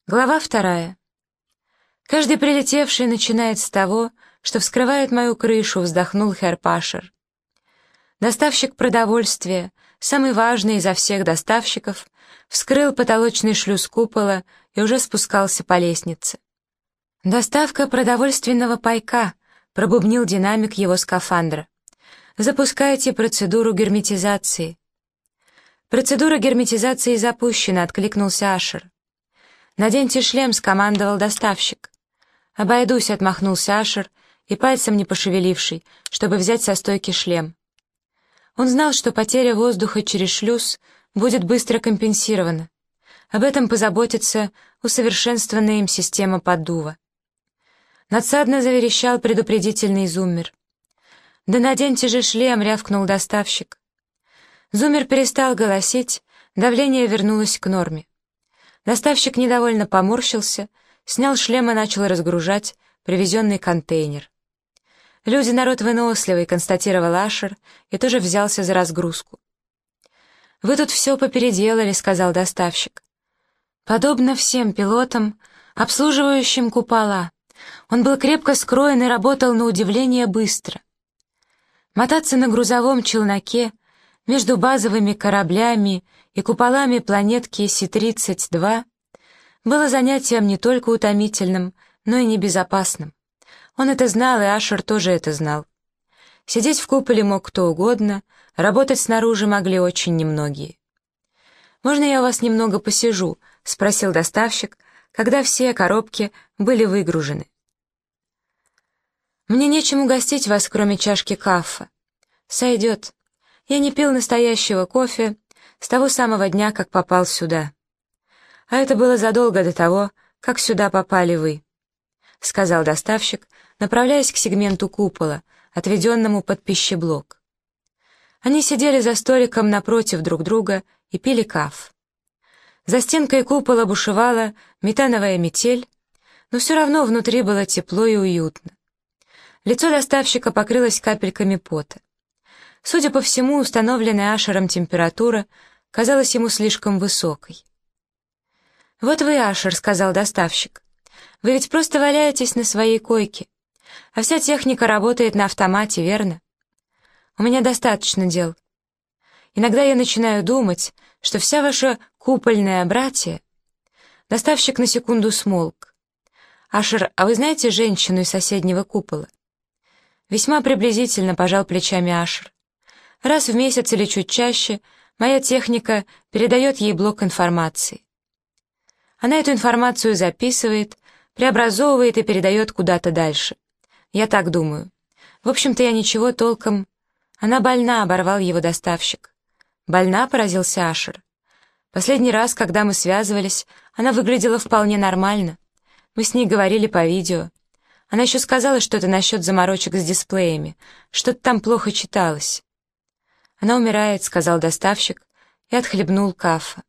Глава 2. Каждый прилетевший начинает с того, что вскрывает мою крышу, вздохнул Херр Пашер. Доставщик продовольствия, самый важный изо всех доставщиков, вскрыл потолочный шлюз купола и уже спускался по лестнице. «Доставка продовольственного пайка», — пробубнил динамик его скафандра. «Запускайте процедуру герметизации». «Процедура герметизации запущена», — откликнулся Ашер. «Наденьте шлем», — скомандовал доставщик. «Обойдусь», — отмахнулся Ашер, и пальцем не пошевеливший, чтобы взять со стойки шлем. Он знал, что потеря воздуха через шлюз будет быстро компенсирована. Об этом позаботится усовершенствованная им система поддува. Надсадно заверещал предупредительный зуммер. «Да наденьте же шлем», — рявкнул доставщик. Зуммер перестал голосить, давление вернулось к норме. Доставщик недовольно поморщился, снял шлем и начал разгружать привезенный контейнер. «Люди — народ выносливый», — констатировал Ашер, и тоже взялся за разгрузку. «Вы тут все попеределали», — сказал доставщик. Подобно всем пилотам, обслуживающим купола, он был крепко скроен и работал на удивление быстро. Мотаться на грузовом челноке между базовыми кораблями и куполами планетки Си-32 было занятием не только утомительным, но и небезопасным. Он это знал, и Ашер тоже это знал. Сидеть в куполе мог кто угодно, работать снаружи могли очень немногие. «Можно я у вас немного посижу?» — спросил доставщик, когда все коробки были выгружены. «Мне нечем угостить вас, кроме чашки кафе». «Сойдет. Я не пил настоящего кофе с того самого дня, как попал сюда. А это было задолго до того, как сюда попали вы», — сказал доставщик, направляясь к сегменту купола, отведенному под пищеблок. Они сидели за столиком напротив друг друга и пили каф. За стенкой купола бушевала метановая метель, но все равно внутри было тепло и уютно. Лицо доставщика покрылось капельками пота. Судя по всему, установленная Ашером температура казалась ему слишком высокой. «Вот вы, Ашер», — сказал доставщик. «Вы ведь просто валяетесь на своей койке, а вся техника работает на автомате, верно? У меня достаточно дел. Иногда я начинаю думать, что вся ваша купольная братья...» Доставщик на секунду смолк. «Ашер, а вы знаете женщину из соседнего купола?» «Весьма приблизительно», — пожал плечами Ашер. «Раз в месяц или чуть чаще моя техника передает ей блок информации. Она эту информацию записывает, преобразовывает и передает куда-то дальше. Я так думаю. В общем-то, я ничего толком...» «Она больна», — оборвал его доставщик. «Больна?» — поразился Ашер. «Последний раз, когда мы связывались, она выглядела вполне нормально. Мы с ней говорили по видео. Она еще сказала что-то насчет заморочек с дисплеями, что-то там плохо читалось». «Она умирает», — сказал доставщик и отхлебнул кафе.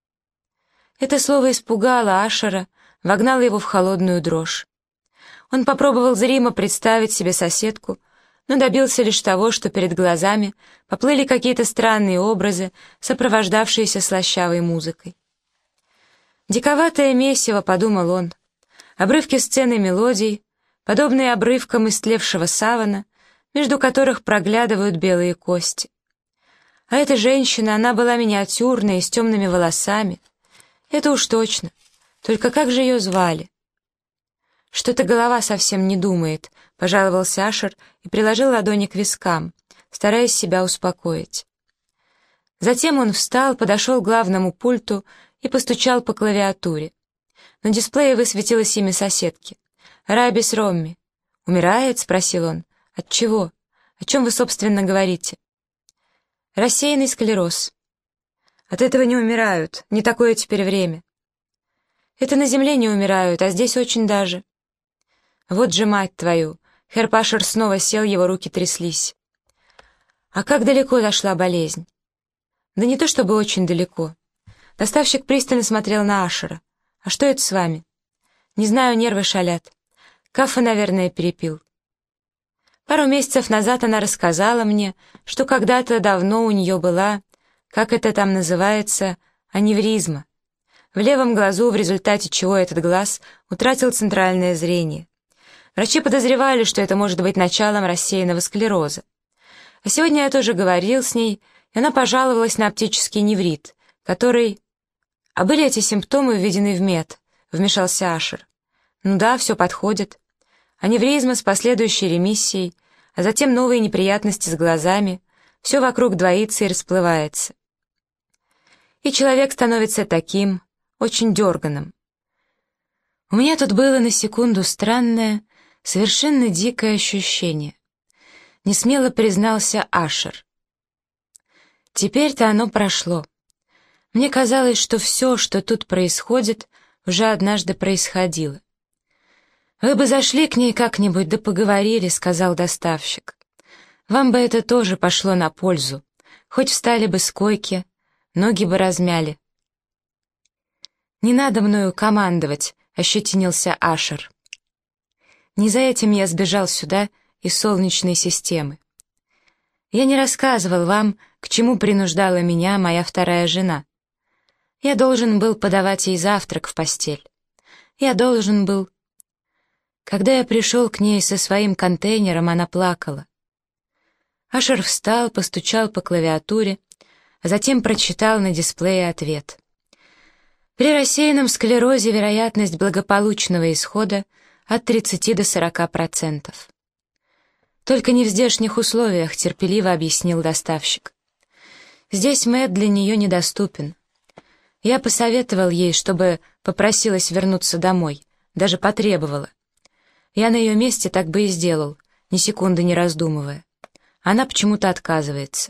Это слово испугало Ашера, вогнало его в холодную дрожь. Он попробовал зримо представить себе соседку, но добился лишь того, что перед глазами поплыли какие-то странные образы, сопровождавшиеся слащавой музыкой. «Диковатое месиво», — подумал он, обрывки сцены мелодий, подобные обрывкам истлевшего савана, между которых проглядывают белые кости. А эта женщина, она была миниатюрная и с темными волосами. Это уж точно. Только как же ее звали? «Что-то голова совсем не думает», — пожаловался Ашер и приложил ладони к вискам, стараясь себя успокоить. Затем он встал, подошел к главному пульту и постучал по клавиатуре. На дисплее высветилось имя соседки. «Рабис Ромми». «Умирает?» — спросил он. «От чего? О чем вы, собственно, говорите?» «Рассеянный склероз». «От этого не умирают, не такое теперь время». «Это на земле не умирают, а здесь очень даже». «Вот же мать твою!» Херр Пашер снова сел, его руки тряслись. «А как далеко зашла болезнь?» «Да не то чтобы очень далеко». Доставщик пристально смотрел на Ашера. «А что это с вами?» «Не знаю, нервы шалят. Кафе, наверное, перепил». Пару месяцев назад она рассказала мне, что когда-то давно у нее была, как это там называется, аневризма. в левом глазу, в результате чего этот глаз утратил центральное зрение. Врачи подозревали, что это может быть началом рассеянного склероза. А сегодня я тоже говорил с ней, и она пожаловалась на оптический неврит, который... «А были эти симптомы введены в мед?» — вмешался Ашер. «Ну да, все подходит. Аневризма с последующей ремиссией, а затем новые неприятности с глазами. Все вокруг двоится и расплывается. И человек становится таким, очень дерганым. У меня тут было на секунду странное, совершенно дикое ощущение. Несмело признался Ашер. Теперь-то оно прошло. Мне казалось, что все, что тут происходит, уже однажды происходило. «Вы бы зашли к ней как-нибудь да поговорили», — сказал доставщик. «Вам бы это тоже пошло на пользу. Хоть встали бы с койки, ноги бы размяли». «Не надо мною командовать», — ощетинился Ашер. «Не за этим я сбежал сюда из Солнечной системы. Я не рассказывал вам, к чему принуждала меня моя вторая жена. Я должен был подавать ей завтрак в постель. Я должен был... Когда я пришел к ней со своим контейнером, она плакала. Ашер встал, постучал по клавиатуре, а затем прочитал на дисплее ответ. При рассеянном склерозе вероятность благополучного исхода от 30 до 40%. «Только не в здешних условиях», — терпеливо объяснил доставщик. «Здесь МЭД для нее недоступен. Я посоветовал ей, чтобы попросилась вернуться домой, даже потребовала. Я на ее месте так бы и сделал, ни секунды не раздумывая. Она почему-то отказывается».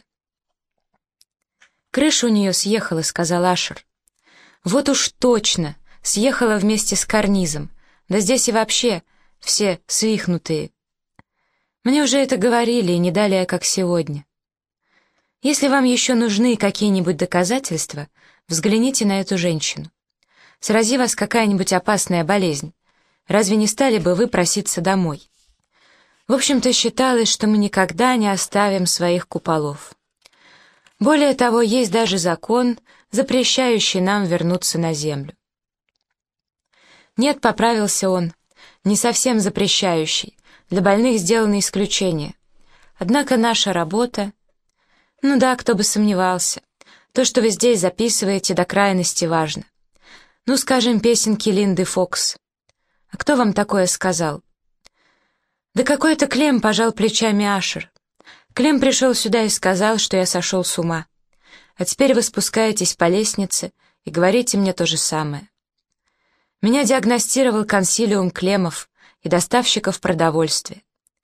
«Крыша у нее съехала», — сказал Ашер. «Вот уж точно, съехала вместе с карнизом. Да здесь и вообще все свихнутые. Мне уже это говорили, и не далее, как сегодня. Если вам еще нужны какие-нибудь доказательства, взгляните на эту женщину. Срази вас какая-нибудь опасная болезнь, разве не стали бы вы проситься домой? В общем-то, считалось, что мы никогда не оставим своих куполов. Более того, есть даже закон, запрещающий нам вернуться на землю». «Нет», — поправился он, — «не совсем запрещающий. Для больных сделано исключение. Однако наша работа...» «Ну да, кто бы сомневался. То, что вы здесь записываете, до крайности важно. Ну, скажем, песенки Линды Фокс. А кто вам такое сказал?» «Да какой-то Клем», — пожал плечами Ашер. «Клем пришел сюда и сказал, что я сошел с ума. А теперь вы спускаетесь по лестнице и говорите мне то же самое. Меня диагностировал консилиум Клемов и доставщиков продовольствия.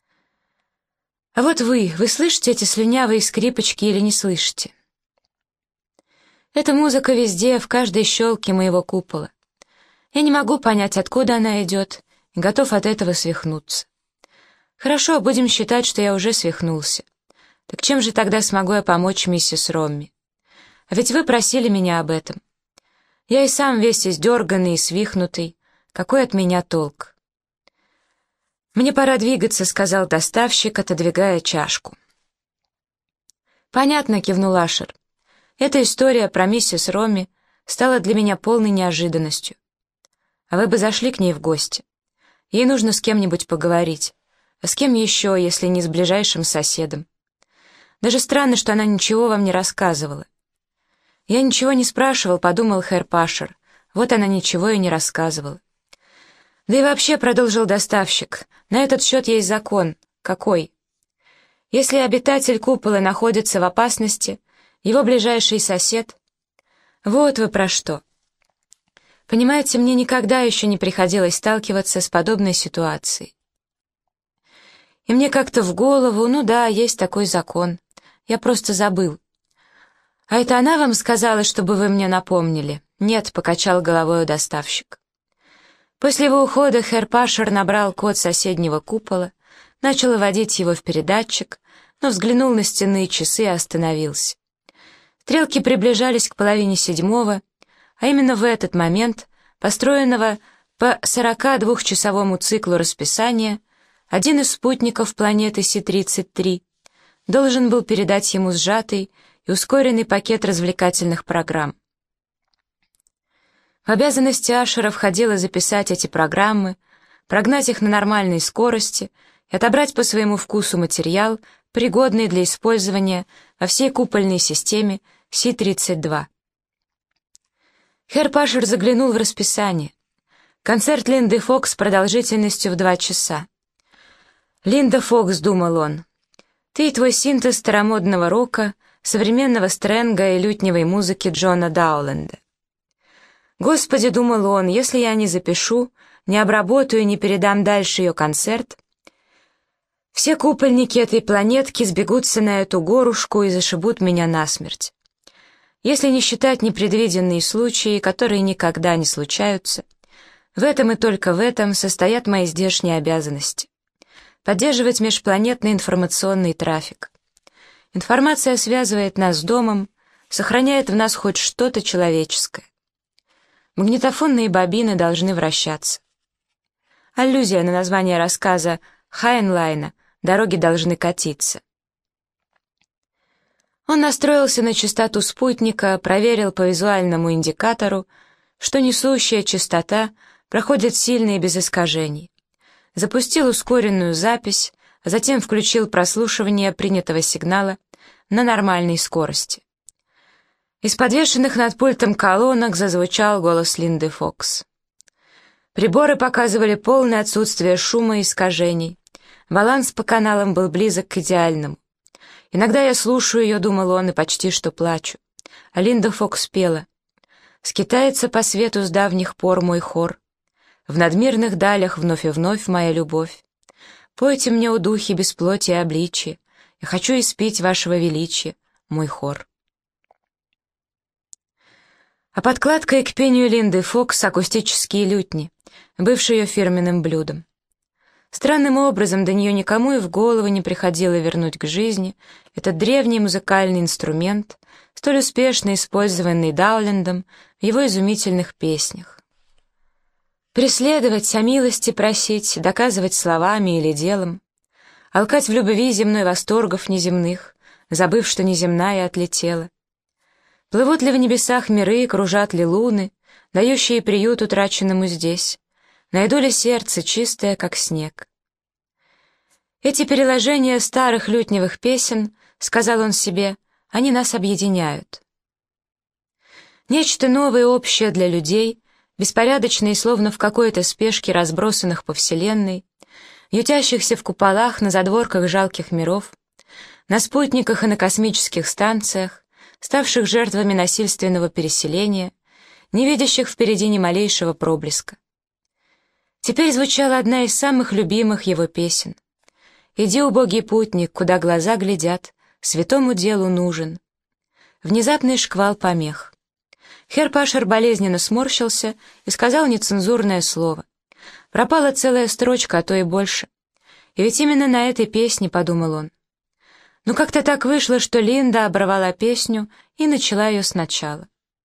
А вот вы слышите эти слюнявые скрипочки или не слышите? Эта музыка везде, в каждой щелке моего купола. Я не могу понять, откуда она идет, и готов от этого свихнуться. Хорошо, будем считать, что я уже свихнулся. Так чем же тогда смогу я помочь миссис Ромми? А ведь вы просили меня об этом. Я и сам весь издерганный и свихнутый. Какой от меня толк?» «Мне пора двигаться», — сказал доставщик, отодвигая чашку. «Понятно», — кивнул Ашер. «Эта история про миссис Ромми стала для меня полной неожиданностью. А вы бы зашли к ней в гости. Ей нужно с кем-нибудь поговорить. А с кем еще, если не с ближайшим соседом? Даже странно, что она ничего вам не рассказывала». «Я ничего не спрашивал», — подумал Хэр Пашер. Вот она ничего и не рассказывала. «Да и вообще», — продолжил доставщик, — «на этот счет есть закон». «Какой?» «Если обитатель купола находится в опасности, его ближайший сосед...» «Вот вы про что». Понимаете, мне никогда еще не приходилось сталкиваться с подобной ситуацией. И мне как-то в голову, ну да, есть такой закон. Я просто забыл. «А это она вам сказала, чтобы вы мне напомнили?» «Нет», — покачал головой доставщик. После его ухода Хэр Пашер набрал код соседнего купола, начал вводить его в передатчик, но взглянул на стенные часы и остановился. Стрелки приближались к 6:30, а именно в этот момент, построенного по 42-часовому циклу расписания, один из спутников планеты Си-33 должен был передать ему сжатый и ускоренный пакет развлекательных программ. обязанности Ашера входило записать эти программы, прогнать их на нормальной скорости и отобрать по своему вкусу материал, пригодный для использования во всей купольной системе Си-32. Херб Ашер заглянул в расписание. Концерт Линды Фокс продолжительностью в 2 часа. «Линда Фокс», — думал он, — «ты и твой синтез старомодного рока, современного стрэнга и лютневой музыки Джона Дауленда». «Господи», — думал он, — «если я не запишу, не обработаю и не передам дальше ее концерт, все купольники этой планетки сбегутся на эту горушку и зашибут меня насмерть. Если не считать непредвиденные случаи, которые никогда не случаются, в этом и только в этом состоят мои здешние обязанности. Поддерживать межпланетный информационный трафик. Информация связывает нас с домом, сохраняет в нас хоть что-то человеческое. Магнитофонные бобины должны вращаться. Аллюзия на название рассказа Хайнлайна «Дороги должны катиться». Он настроился на частоту спутника, проверил по визуальному индикатору, что несущая частота проходит сильно и без искажений. Запустил ускоренную запись, а затем включил прослушивание принятого сигнала на нормальной скорости. Из подвешенных над пультом колонок зазвучал голос Линды Фокс. Приборы показывали полное отсутствие шума и искажений. Баланс по каналам был близок к идеальному. Иногда я слушаю ее, думал он, и почти что плачу. А Линда Фокс пела: «Скитается по свету с давних пор мой хор. В надмирных далях вновь и вновь моя любовь. Пойте мне, о духи, без плоти и обличия, я хочу испить вашего величия, мой хор». А подкладкой к пению Линды Фокс акустические лютни, бывшие ее фирменным блюдом. Странным образом до нее никому и в голову не приходило вернуть к жизни этот древний музыкальный инструмент, столь успешно использованный Даулендом в его изумительных песнях. Преследовать, о милости просить, доказывать словами или делом, алкать в любви земной восторгов неземных, забыв, что неземная отлетела. Плывут ли в небесах миры, кружат ли луны, дающие приют утраченному здесь, найду ли сердце чистое, как снег. Эти переложения старых лютневых песен, сказал он себе, они нас объединяют. Нечто новое общее для людей, беспорядочные, словно в какой-то спешке разбросанных по вселенной, ютящихся в куполах на задворках жалких миров, на спутниках и на космических станциях, ставших жертвами насильственного переселения, не видящих впереди ни малейшего проблеска. Теперь звучала одна из самых любимых его песен. «Иди, убогий путник, куда глаза глядят, святому делу нужен». Внезапный шквал помех. Херб Ашер болезненно сморщился и сказал нецензурное слово. Пропала целая строчка, а то и больше. И ведь именно на этой песне, подумал он. Но как-то так вышло, что Линда оборвала песню и начала ее сначала.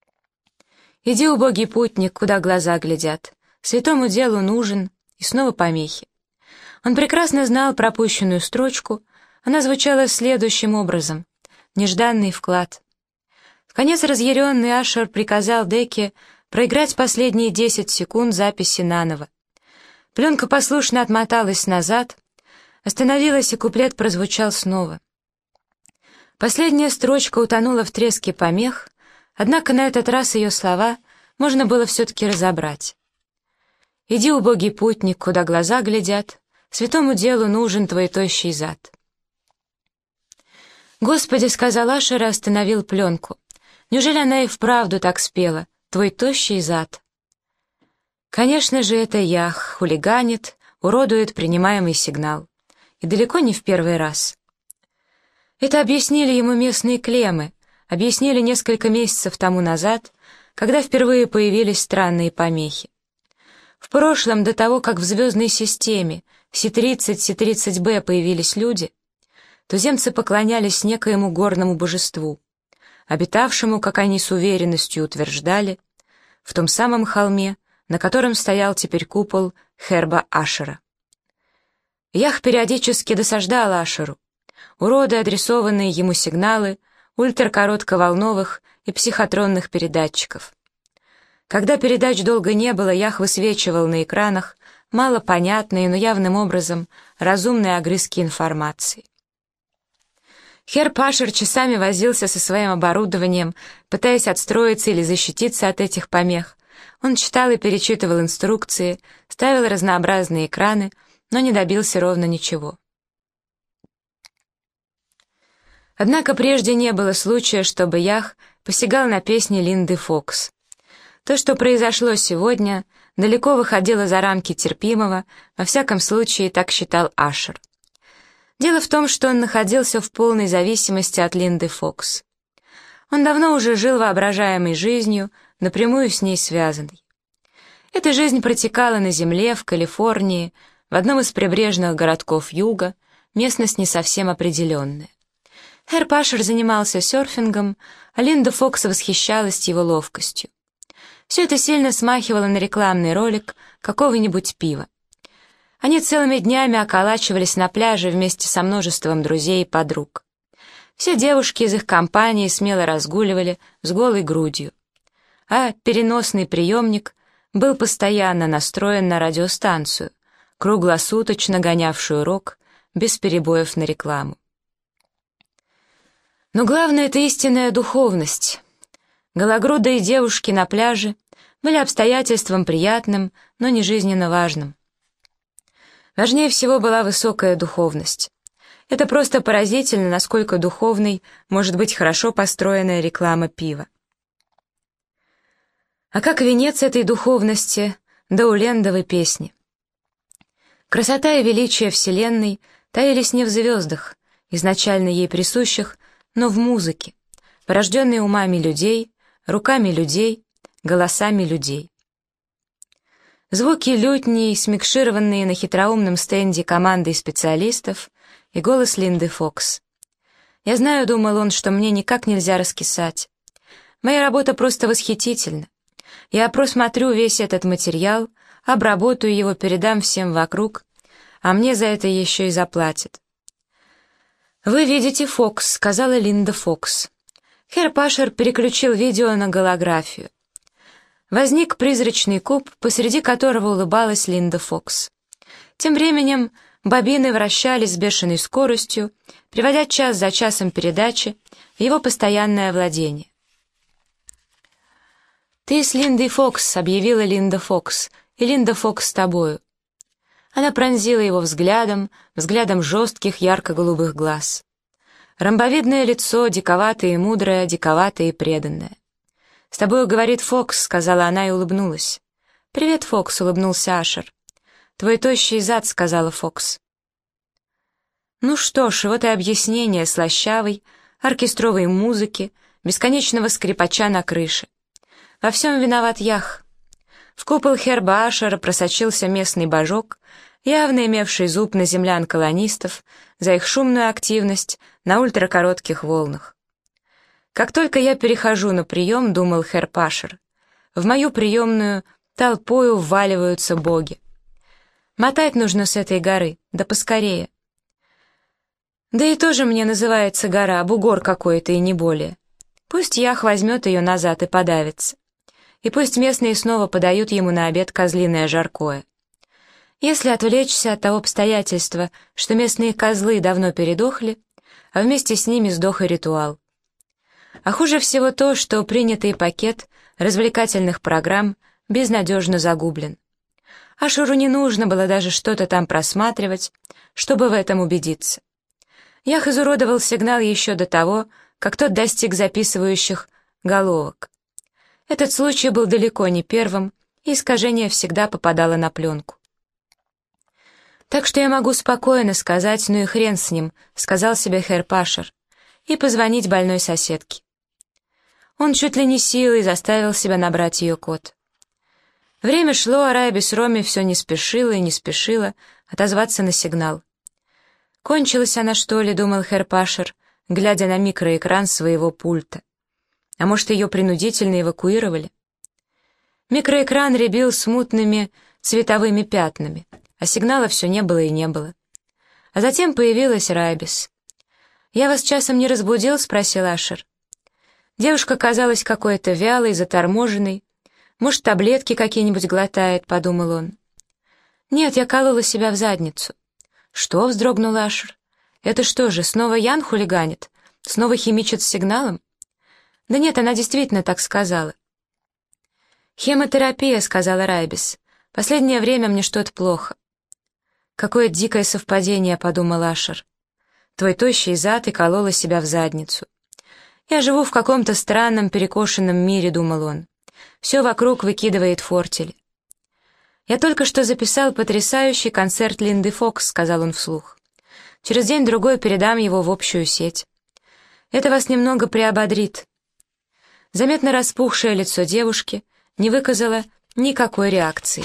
«Иди, убогий путник, куда глаза глядят, святому делу нужен», и снова помехи. Он прекрасно знал пропущенную строчку, она звучала следующим образом: нежданный вклад. Вконец разъяренный Ашер приказал Деке проиграть последние 10 секунд записи наново. Пленка послушно отмоталась назад, остановилась, и куплет прозвучал снова. Последняя строчка утонула в треске помех, однако на этот раз ее слова можно было все-таки разобрать. «Иди, убогий путник, куда глаза глядят, святому делу нужен твой тощий зад». «Господи», — сказал Ашер и остановил пленку, — «неужели она и вправду так спела, твой тощий зад?» Конечно же, это Ях хулиганит, уродует принимаемый сигнал. И далеко не в первый раз. Это объяснили ему местные клеммы, объяснили несколько месяцев тому назад, когда впервые появились странные помехи. В прошлом, до того, как в звездной системе Си-30, Си-30Б появились люди, туземцы поклонялись некоему горному божеству, обитавшему, как они с уверенностью утверждали, в том самом холме, на котором стоял теперь купол Херба Ашера. Ях периодически досаждал Ашеру. Уроды, адресованные ему сигналы ультракоротковолновых и психотронных передатчиков. Когда передач долго не было, Ях высвечивал на экранах малопонятные, но явным образом разумные огрызки информации. Херр Пашер часами возился со своим оборудованием, пытаясь отстроиться или защититься от этих помех. Он читал и перечитывал инструкции, ставил разнообразные экраны, но не добился ровно ничего. Однако прежде не было случая, чтобы Ях посягал на песни Линды Фокс. То, что произошло сегодня, далеко выходило за рамки терпимого, во всяком случае, так считал Ашер. Дело в том, что он находился в полной зависимости от Линды Фокс. Он давно уже жил воображаемой жизнью, напрямую с ней связанной. Эта жизнь протекала на земле, в Калифорнии, в одном из прибрежных городков юга, местность не совсем определенная. Херр Пашер занимался серфингом, а Линда Фокс восхищалась его ловкостью. Все это сильно смахивало на рекламный ролик какого-нибудь пива. Они целыми днями околачивались на пляже вместе со множеством друзей и подруг. Все девушки из их компании смело разгуливали с голой грудью. А переносный приемник был постоянно настроен на радиостанцию, круглосуточно гонявшую рок, без перебоев на рекламу. Но главное — это истинная духовность. Гологрудые девушки на пляже были обстоятельством приятным, но не жизненно важным. Важнее всего была высокая духовность. Это просто поразительно, насколько духовной может быть хорошо построенная реклама пива. А как венец этой духовности — даулендовой песни. Красота и величие Вселенной таились не в звездах, изначально ей присущих, но в музыке, порожденной умами людей, руками людей, голосами людей. Звуки лютней, смикшированные на хитроумном стенде командой специалистов, и голос Линды Фокс. «Я знаю, — думал он, — что мне никак нельзя раскисать. Моя работа просто восхитительна. Я просмотрю весь этот материал, обработаю его, передам всем вокруг, а мне за это еще и заплатят». «Вы видите Фокс», — сказала Линда Фокс. Херр Пашер переключил видео на голографию. Возник призрачный куб, посреди которого улыбалась Линда Фокс. Тем временем бобины вращались с бешеной скоростью, приводя час за часом передачи в его постоянное владение. «Ты с Линдой Фокс», — объявила Линда Фокс, — «и Линда Фокс с тобою». Она пронзила его взглядом жестких ярко-голубых глаз. Ромбовидное лицо, диковатое и мудрое, диковатое и преданное. «С тобою говорит Фокс», — сказала она и улыбнулась. «Привет, Фокс», — улыбнулся Ашер. «Твой тощий зад», — сказала Фокс. Ну что ж, вот и объяснение слащавой, оркестровой музыки, бесконечного скрипача на крыше. Во всем виноват Ях. В купол Херба Ашера просочился местный божок, явно имевший зуб на землян-колонистов за их шумную активность на ультракоротких волнах. «Как только я перехожу на прием, — думал Херр Пашер, — в мою приемную толпою вваливаются боги. Мотать нужно с этой горы, да поскорее. Да и тоже мне называется гора, бугор какой-то и не более. Пусть Ях возьмет ее назад и подавится. И пусть местные снова подают ему на обед козлиное жаркое. Если отвлечься от того обстоятельства, что местные козлы давно передохли, а вместе с ними сдох и ритуал. А хуже всего то, что принятый пакет развлекательных программ безнадежно загублен. Ашеру не нужно было даже что-то там просматривать, чтобы в этом убедиться. Ях изуродовал сигнал еще до того, как тот достиг записывающих головок. Этот случай был далеко не первым, и искажение всегда попадало на пленку. «Так что я могу спокойно сказать, ну и хрен с ним», — сказал себе Херр Пашер, и позвонить больной соседке. Он чуть ли не силой заставил себя набрать ее код. Время шло, а Райбис Роми все не спешила и не спешила отозваться на сигнал. «Кончилась она, что ли?» — думал Херр Пашер, глядя на микроэкран своего пульта. А может, ее принудительно эвакуировали? Микроэкран рябил смутными цветовыми пятнами, а сигнала все не было и не было. А затем появилась Райбис. «Я вас часом не разбудил?» — спросил Ашер. Девушка казалась какой-то вялой, заторможенной, Может, таблетки какие-нибудь глотает, подумал он. Нет, я колола себя в задницу. Что, вздрогнул Ашер? Это что же, снова Ян хулиганит? Снова химичит с сигналом? Да нет, она действительно так сказала. «Хемотерапия», — сказала Райбис. «Последнее время мне что-то плохо». «Какое дикое совпадение», — подумал Ашер. «Твой тощий зад и колола себя в задницу». «Я живу в каком-то странном перекошенном мире», — думал он. «Все вокруг выкидывает фортели». «Я только что записал потрясающий концерт Линды Фокс», — сказал он вслух. «Через день-другой передам его в общую сеть. Это вас немного приободрит». Заметно распухшее лицо девушки не выказало никакой реакции.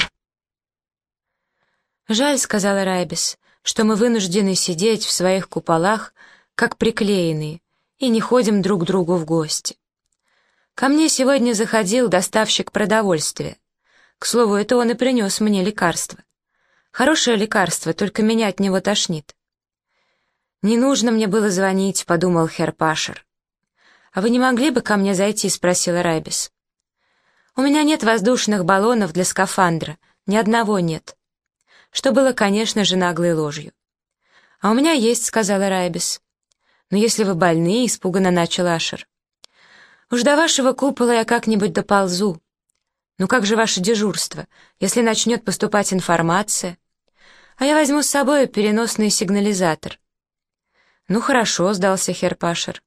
«Жаль», — сказала Райбис, — «что мы вынуждены сидеть в своих куполах, как приклеенные, и не ходим друг к другу в гости. Ко мне сегодня заходил доставщик продовольствия. К слову, это он и принес мне лекарство. Хорошее лекарство, только меня от него тошнит». «Не нужно мне было звонить», — подумал Херр Пашер. «А вы не могли бы ко мне зайти?» — спросила Райбис. «У меня нет воздушных баллонов для скафандра, ни одного нет». Что было, конечно же, наглой ложью. «А у меня есть», — сказала Райбис. «Но если вы больны», — испуганно начал Ашер. «Уж до вашего купола я как-нибудь доползу. Ну как же ваше дежурство, если начнет поступать информация? А я возьму с собой переносный сигнализатор». «Ну хорошо», — сдался Херр Пашер.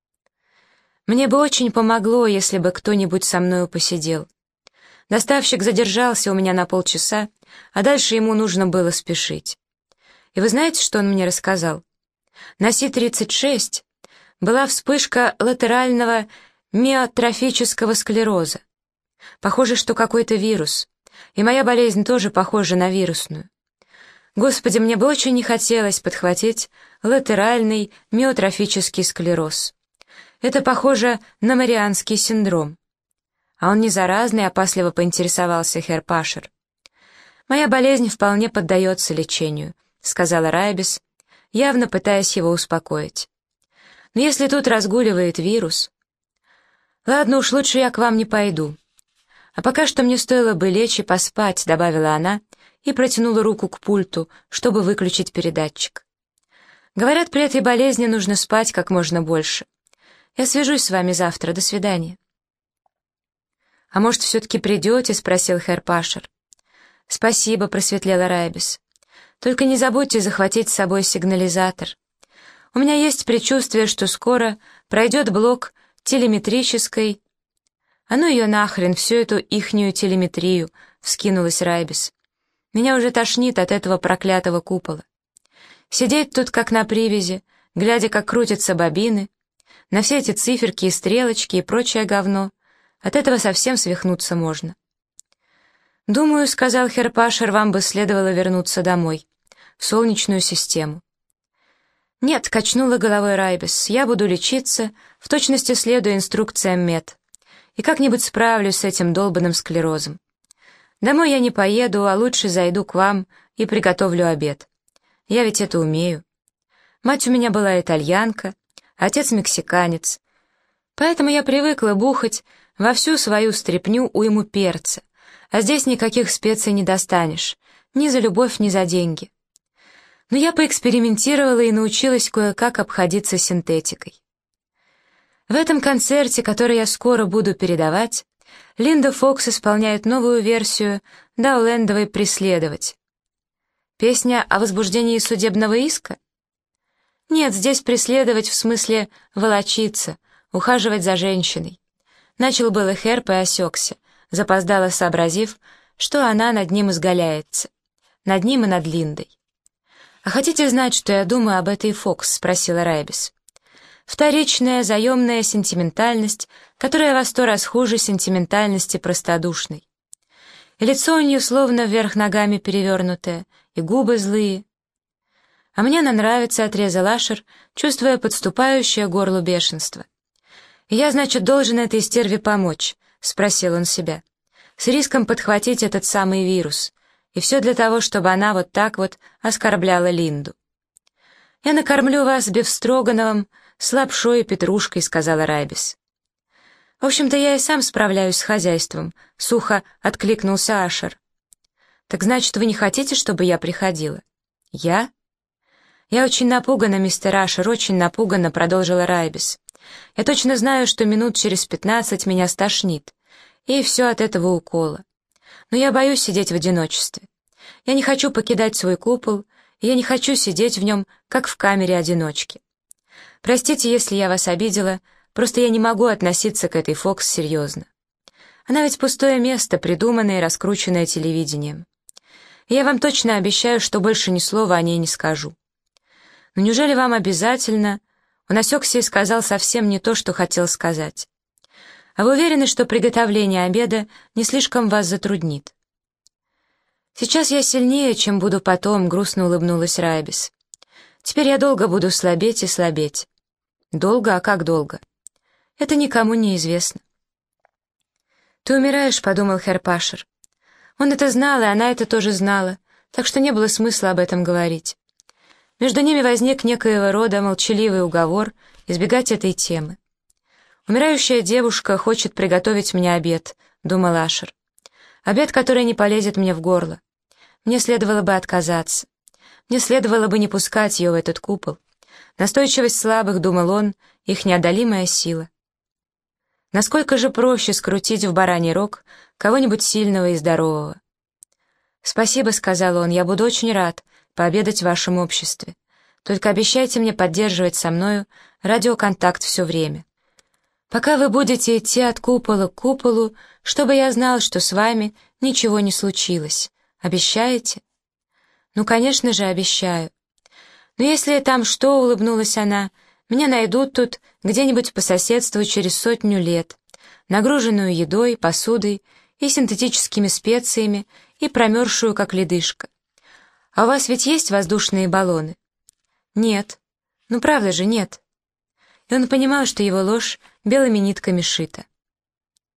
«Мне бы очень помогло, если бы кто-нибудь со мною посидел. Доставщик задержался у меня на полчаса, а дальше ему нужно было спешить. И вы знаете, что он мне рассказал? На Си-36 была вспышка латерального миотрофического склероза. Похоже, что какой-то вирус, и моя болезнь тоже похожа на вирусную. Господи, мне бы очень не хотелось подхватить латеральный миотрофический склероз. Это похоже на Марианский синдром. А он не заразный, опасливо поинтересовался Херр Пашер. «Моя болезнь вполне поддается лечению», — сказала Райбис, явно пытаясь его успокоить. «Но если тут разгуливает вирус...» «Ладно уж, лучше я к вам не пойду. А пока что мне стоило бы лечь и поспать», — добавила она и протянула руку к пульту, чтобы выключить передатчик. «Говорят, при этой болезни нужно спать как можно больше. Я свяжусь с вами завтра. До свидания». «А может, все-таки придете?» — спросил Херр Пашер. «Спасибо», — просветлела Райбис. «Только не забудьте захватить с собой сигнализатор. У меня есть предчувствие, что скоро пройдет блок телеметрической...» «А ну ее нахрен, всю эту ихнюю телеметрию!» — вскинулась Райбис. «Меня уже тошнит от этого проклятого купола. Сидеть тут как на привязи, глядя, как крутятся бобины, на все эти циферки и стрелочки и прочее говно. От этого совсем свихнуться можно». «Думаю, — сказал Херр Пашер, — вам бы следовало вернуться домой, в Солнечную систему». «Нет, — качнула головой Райбис, — я буду лечиться, в точности следуя инструкциям мед, и как-нибудь справлюсь с этим долбанным склерозом. Домой я не поеду, а лучше зайду к вам и приготовлю обед. Я ведь это умею. Мать у меня была итальянка, отец мексиканец, поэтому я привыкла бухать во всю свою стряпню уйму перца, а здесь никаких специй не достанешь, ни за любовь, ни за деньги. Но я поэкспериментировала и научилась кое-как обходиться синтетикой. В этом концерте, который я скоро буду передавать, Линда Фокс исполняет новую версию Даулендовой «Преследовать». Песня о возбуждении судебного иска? Нет, здесь преследовать в смысле волочиться, ухаживать за женщиной. Начал было Херп и осекся, запоздало сообразив, что она над ним изгаляется. Над ним и над Линдой. «А хотите знать, что я думаю об этой Фокс?» — спросила Райбис. «Вторичная, заемная сентиментальность, которая во 100 раз хуже сентиментальности простодушной. И лицо у нее словно вверх ногами перевернутое, и губы злые». «А мне она нравится», — отрезал Ашер, чувствуя подступающее горлу бешенство. «И я, значит, должен этой стерве помочь?» — спросил он себя. «С риском подхватить этот самый вирус. И все для того, чтобы она вот так вот оскорбляла Линду». «Я накормлю вас бефстрогановым с лапшой и петрушкой», — сказала Райбис. «В общем-то, я и сам справляюсь с хозяйством», — сухо откликнулся Ашер. «Так значит, вы не хотите, чтобы я приходила?» «Я?» «Я очень напугана, мистер Ашер, очень напугана», — продолжила Райбис. «Я точно знаю, что минут через 15 меня стошнит, и все от этого укола. Но я боюсь сидеть в одиночестве. Я не хочу покидать свой купол, и я не хочу сидеть в нем, как в камере одиночки. Простите, если я вас обидела, просто я не могу относиться к этой Фокс серьезно. Она ведь пустое место, придуманное и раскрученное телевидением. И я вам точно обещаю, что больше ни слова о ней не скажу. Но неужели вам обязательно...» Он осекся и сказал совсем не то, что хотел сказать. «А вы уверены, что приготовление обеда не слишком вас затруднит?» «Сейчас я сильнее, чем буду потом», — грустно улыбнулась Райбис. «Теперь я долго буду слабеть и слабеть». «Долго? А как долго?» «Это никому не известно». «Ты умираешь», — подумал Херр Пашер. Он это знал, и она это тоже знала, так что не было смысла об этом говорить. Между ними возник некоего рода молчаливый уговор избегать этой темы. «Умирающая девушка хочет приготовить мне обед», — думал Ашер. «Обед, который не полезет мне в горло. Мне следовало бы отказаться. Мне следовало бы не пускать ее в этот купол. Настойчивость слабых, — думал он, — их неодолимая сила. Насколько же проще скрутить в бараний рог кого-нибудь сильного и здорового?» «Спасибо», — сказал он, — «я буду очень рад пообедать в вашем обществе. Только обещайте мне поддерживать со мною радиоконтакт все время. Пока вы будете идти от купола к куполу, чтобы я знал, что с вами ничего не случилось. Обещаете?» «Ну, конечно же, обещаю. Но если там что, — улыбнулась она, — меня найдут тут где-нибудь по соседству через 100 лет, нагруженную едой, посудой и синтетическими специями и промерзшую, как ледышка. А у вас ведь есть воздушные баллоны?» «Нет. Ну, правда же, нет». И он понимал, что его ложь белыми нитками шита.